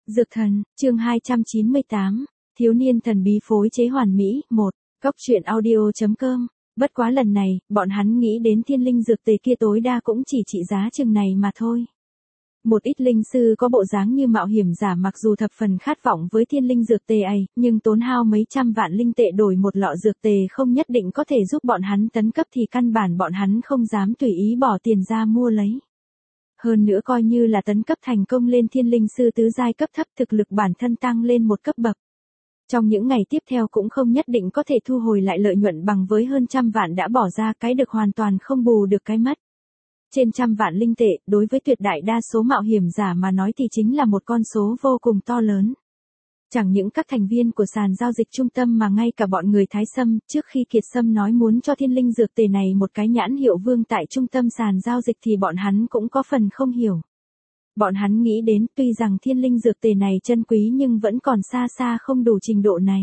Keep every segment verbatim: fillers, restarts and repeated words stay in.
Dược thần, chương hai trăm chín mươi tám, thiếu niên thần bí phối chế hoàn mỹ, một, Cốc truyện audio.com. Bất quá lần này, bọn hắn nghĩ đến thiên linh dược tề kia tối đa cũng chỉ trị giá chừng này mà thôi. Một ít linh sư có bộ dáng như mạo hiểm giả mặc dù thập phần khát vọng với thiên linh dược tề ấy, nhưng tốn hao mấy trăm vạn linh tệ đổi một lọ dược tề không nhất định có thể giúp bọn hắn tấn cấp thì căn bản bọn hắn không dám tùy ý bỏ tiền ra mua lấy. Hơn nữa coi như là tấn cấp thành công lên thiên linh sư tứ giai cấp thấp thực lực bản thân tăng lên một cấp bậc. Trong những ngày tiếp theo cũng không nhất định có thể thu hồi lại lợi nhuận bằng với hơn trăm vạn đã bỏ ra, cái được hoàn toàn không bù được cái mất. Trên trăm vạn linh tệ, đối với tuyệt đại đa số mạo hiểm giả mà nói thì chính là một con số vô cùng to lớn. Chẳng những các thành viên của sàn giao dịch trung tâm mà ngay cả bọn người Thái Sâm, trước khi Kiệt Sâm nói muốn cho thiên linh dược tề này một cái nhãn hiệu vương tại trung tâm sàn giao dịch thì bọn hắn cũng có phần không hiểu. Bọn hắn nghĩ đến tuy rằng thiên linh dược tề này chân quý nhưng vẫn còn xa xa không đủ trình độ này.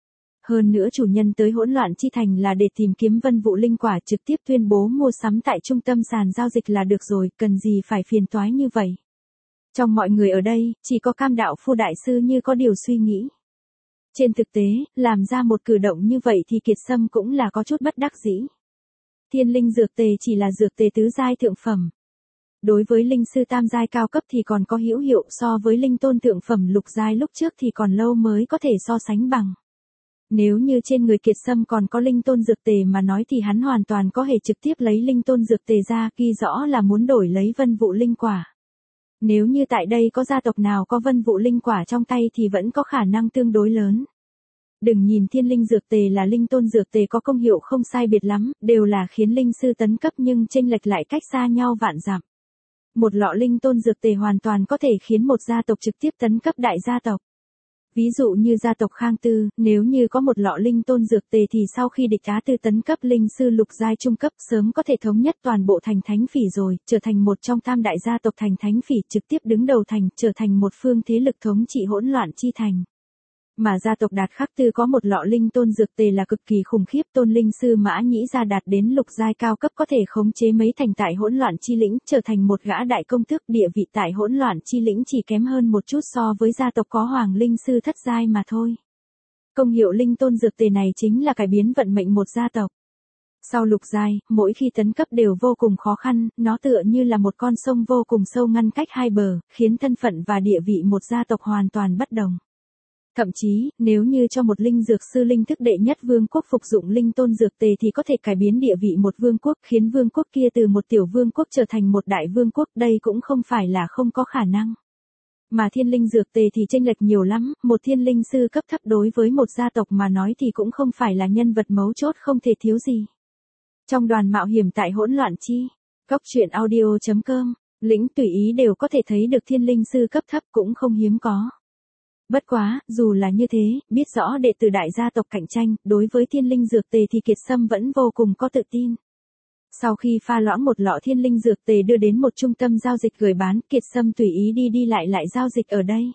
Hơn nữa chủ nhân tới hỗn loạn chi thành là để tìm kiếm vân vụ linh quả, trực tiếp tuyên bố mua sắm tại trung tâm sàn giao dịch là được rồi, cần gì phải phiền toái như vậy. Trong mọi người ở đây, chỉ có Cam Đạo Phu đại sư như có điều suy nghĩ. Trên thực tế, làm ra một cử động như vậy thì Kiệt Sâm cũng là có chút bất đắc dĩ. Thiên linh dược tề chỉ là dược tề tứ giai thượng phẩm. Đối với linh sư tam giai cao cấp thì còn có hữu hiệu, so với linh tôn thượng phẩm lục giai lúc trước thì còn lâu mới có thể so sánh bằng. Nếu như trên người Kiệt Sâm còn có linh tôn dược tề mà nói thì hắn hoàn toàn có thể trực tiếp lấy linh tôn dược tề ra, ghi rõ là muốn đổi lấy vân vụ linh quả. Nếu như tại đây có gia tộc nào có vân vụ linh quả trong tay thì vẫn có khả năng tương đối lớn. Đừng nhìn thiên linh dược tề là linh tôn dược tề có công hiệu không sai biệt lắm, đều là khiến linh sư tấn cấp nhưng chênh lệch lại cách xa nhau vạn dặm. Một lọ linh tôn dược tề hoàn toàn có thể khiến một gia tộc trực tiếp tấn cấp đại gia tộc. Ví dụ như gia tộc Khang Tư, nếu như có một lọ linh tôn dược tề thì sau khi địch Á Tư tấn cấp linh sư lục giai trung cấp sớm có thể thống nhất toàn bộ thành Thánh Phỉ rồi, trở thành một trong tam đại gia tộc thành Thánh Phỉ, trực tiếp đứng đầu thành, trở thành một phương thế lực thống trị hỗn loạn chi thành. Mà gia tộc Đạt Khắc Tư có một lọ linh tôn dược tề là cực kỳ khủng khiếp, tôn linh sư Mã Nhĩ Gia đạt đến lục giai cao cấp có thể khống chế mấy thành tại hỗn loạn chi lĩnh, trở thành một gã đại công tước, địa vị tại hỗn loạn chi lĩnh chỉ kém hơn một chút so với gia tộc có hoàng linh sư thất giai mà thôi. Công hiệu linh tôn dược tề này chính là cải biến vận mệnh một gia tộc. Sau lục giai, mỗi khi tấn cấp đều vô cùng khó khăn, nó tựa như là một con sông vô cùng sâu ngăn cách hai bờ, khiến thân phận và địa vị một gia tộc hoàn toàn bất đồng. Thậm chí, nếu như cho một linh dược sư linh thức đệ nhất vương quốc phục dụng linh tôn dược tề thì có thể cải biến địa vị một vương quốc, khiến vương quốc kia từ một tiểu vương quốc trở thành một đại vương quốc, đây cũng không phải là không có khả năng. Mà thiên linh dược tề thì chênh lệch nhiều lắm, một thiên linh sư cấp thấp đối với một gia tộc mà nói thì cũng không phải là nhân vật mấu chốt không thể thiếu gì. Trong đoàn mạo hiểm tại hỗn loạn chi, Cốc truyện audio.com, lĩnh tùy ý đều có thể thấy được thiên linh sư cấp thấp cũng không hiếm có. Bất quá, dù là như thế, biết rõ đệ tử đại gia tộc cạnh tranh, đối với thiên linh dược tề thì Kiệt Sâm vẫn vô cùng có tự tin. Sau khi pha loãng một lọ thiên linh dược tề đưa đến một trung tâm giao dịch gửi bán, Kiệt Sâm tùy ý đi đi lại lại giao dịch ở đây.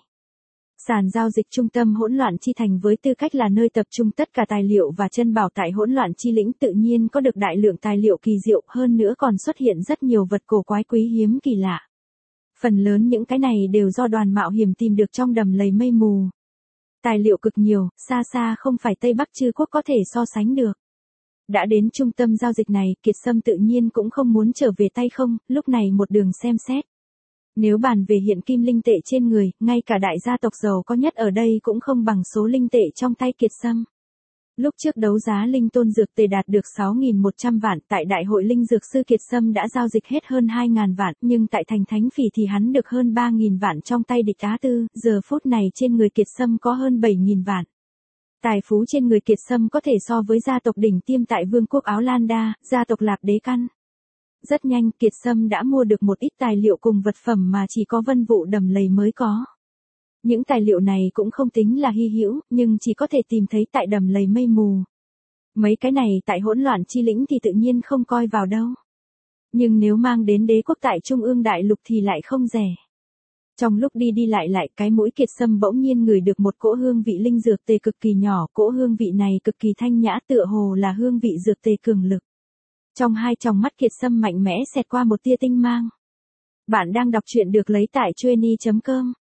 Sàn giao dịch trung tâm hỗn loạn chi thành với tư cách là nơi tập trung tất cả tài liệu và chân bảo tại hỗn loạn chi lĩnh tự nhiên có được đại lượng tài liệu kỳ diệu, hơn nữa còn xuất hiện rất nhiều vật cổ quái quý hiếm kỳ lạ. Phần lớn những cái này đều do đoàn mạo hiểm tìm được trong đầm lầy mây mù. Tài liệu cực nhiều, xa xa không phải Tây Bắc Chư Quốc có thể so sánh được. Đã đến trung tâm giao dịch này, Kiệt Sâm tự nhiên cũng không muốn trở về tay không, lúc này một đường xem xét. Nếu bàn về hiện kim linh tệ trên người, ngay cả đại gia tộc giàu có nhất ở đây cũng không bằng số linh tệ trong tay Kiệt Sâm. Lúc trước đấu giá linh tôn dược tề đạt được sáu nghìn một trăm vạn, tại đại hội linh dược sư Kiệt Sâm đã giao dịch hết hơn hai nghìn vạn, nhưng tại thành Thánh Phỉ thì hắn được hơn ba nghìn vạn trong tay địch Á Tư, giờ phút này trên người Kiệt Sâm có hơn bảy nghìn vạn. Tài phú trên người Kiệt Sâm có thể so với gia tộc đỉnh tiêm tại vương quốc Áo Lan Đa, gia tộc Lạp Đế Căn. Rất nhanh, Kiệt Sâm đã mua được một ít tài liệu cùng vật phẩm mà chỉ có vân vụ đầm lầy mới có. Những tài liệu này cũng không tính là hy hữu, nhưng chỉ có thể tìm thấy tại đầm lầy mây mù. Mấy cái này tại hỗn loạn chi lĩnh thì tự nhiên không coi vào đâu. Nhưng nếu mang đến đế quốc tại Trung ương đại lục thì lại không rẻ. Trong lúc đi đi lại lại, cái mũi Kiệt Sâm bỗng nhiên ngửi được một cỗ hương vị linh dược tề cực kỳ nhỏ, cỗ hương vị này cực kỳ thanh nhã, tựa hồ là hương vị dược tề cường lực. Trong hai tròng mắt Kiệt Sâm mạnh mẽ xẹt qua một tia tinh mang. Bạn đang đọc truyện được lấy tại chueny chấm com.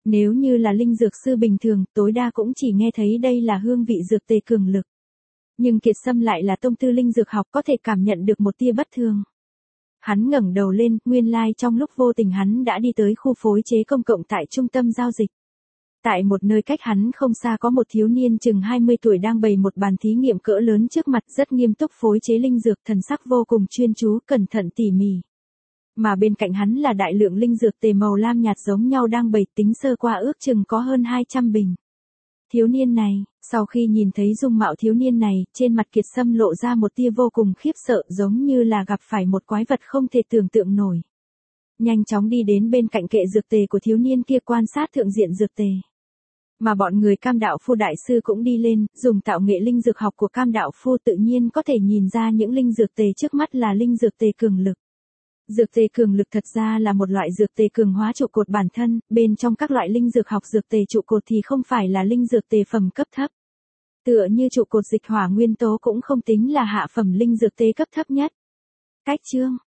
Nếu như là linh dược sư bình thường, tối đa cũng chỉ nghe thấy đây là hương vị dược tề cường lực. Nhưng Kiệt Sâm lại là tông tư linh dược học, có thể cảm nhận được một tia bất thường. Hắn ngẩng đầu lên, nguyên lai like trong lúc vô tình hắn đã đi tới khu phối chế công cộng tại trung tâm giao dịch. Tại một nơi cách hắn không xa có một thiếu niên chừng hai mươi tuổi đang bày một bàn thí nghiệm cỡ lớn trước mặt, rất nghiêm túc phối chế linh dược, thần sắc vô cùng chuyên chú, cẩn thận tỉ mỉ. Mà bên cạnh hắn là đại lượng linh dược tề màu lam nhạt giống nhau đang bày, tính sơ qua ước chừng có hơn hai trăm bình. Thiếu niên này, sau khi nhìn thấy dung mạo thiếu niên này, trên mặt Kiệt Sâm lộ ra một tia vô cùng khiếp sợ, giống như là gặp phải một quái vật không thể tưởng tượng nổi. Nhanh chóng đi đến bên cạnh kệ dược tề của thiếu niên kia, quan sát thượng diện dược tề. Mà bọn người Cam đạo phu đại sư cũng đi lên, dùng tạo nghệ linh dược học của Cam đạo phu tự nhiên có thể nhìn ra những linh dược tề trước mắt là linh dược tề cường lực. Dược tề cường lực thật ra là một loại dược tề cường hóa trụ cột bản thân, bên trong các loại linh dược học dược tề trụ cột thì không phải là linh dược tề phẩm cấp thấp. Tựa như trụ cột dịch hỏa nguyên tố cũng không tính là hạ phẩm linh dược tề cấp thấp nhất. Cách chương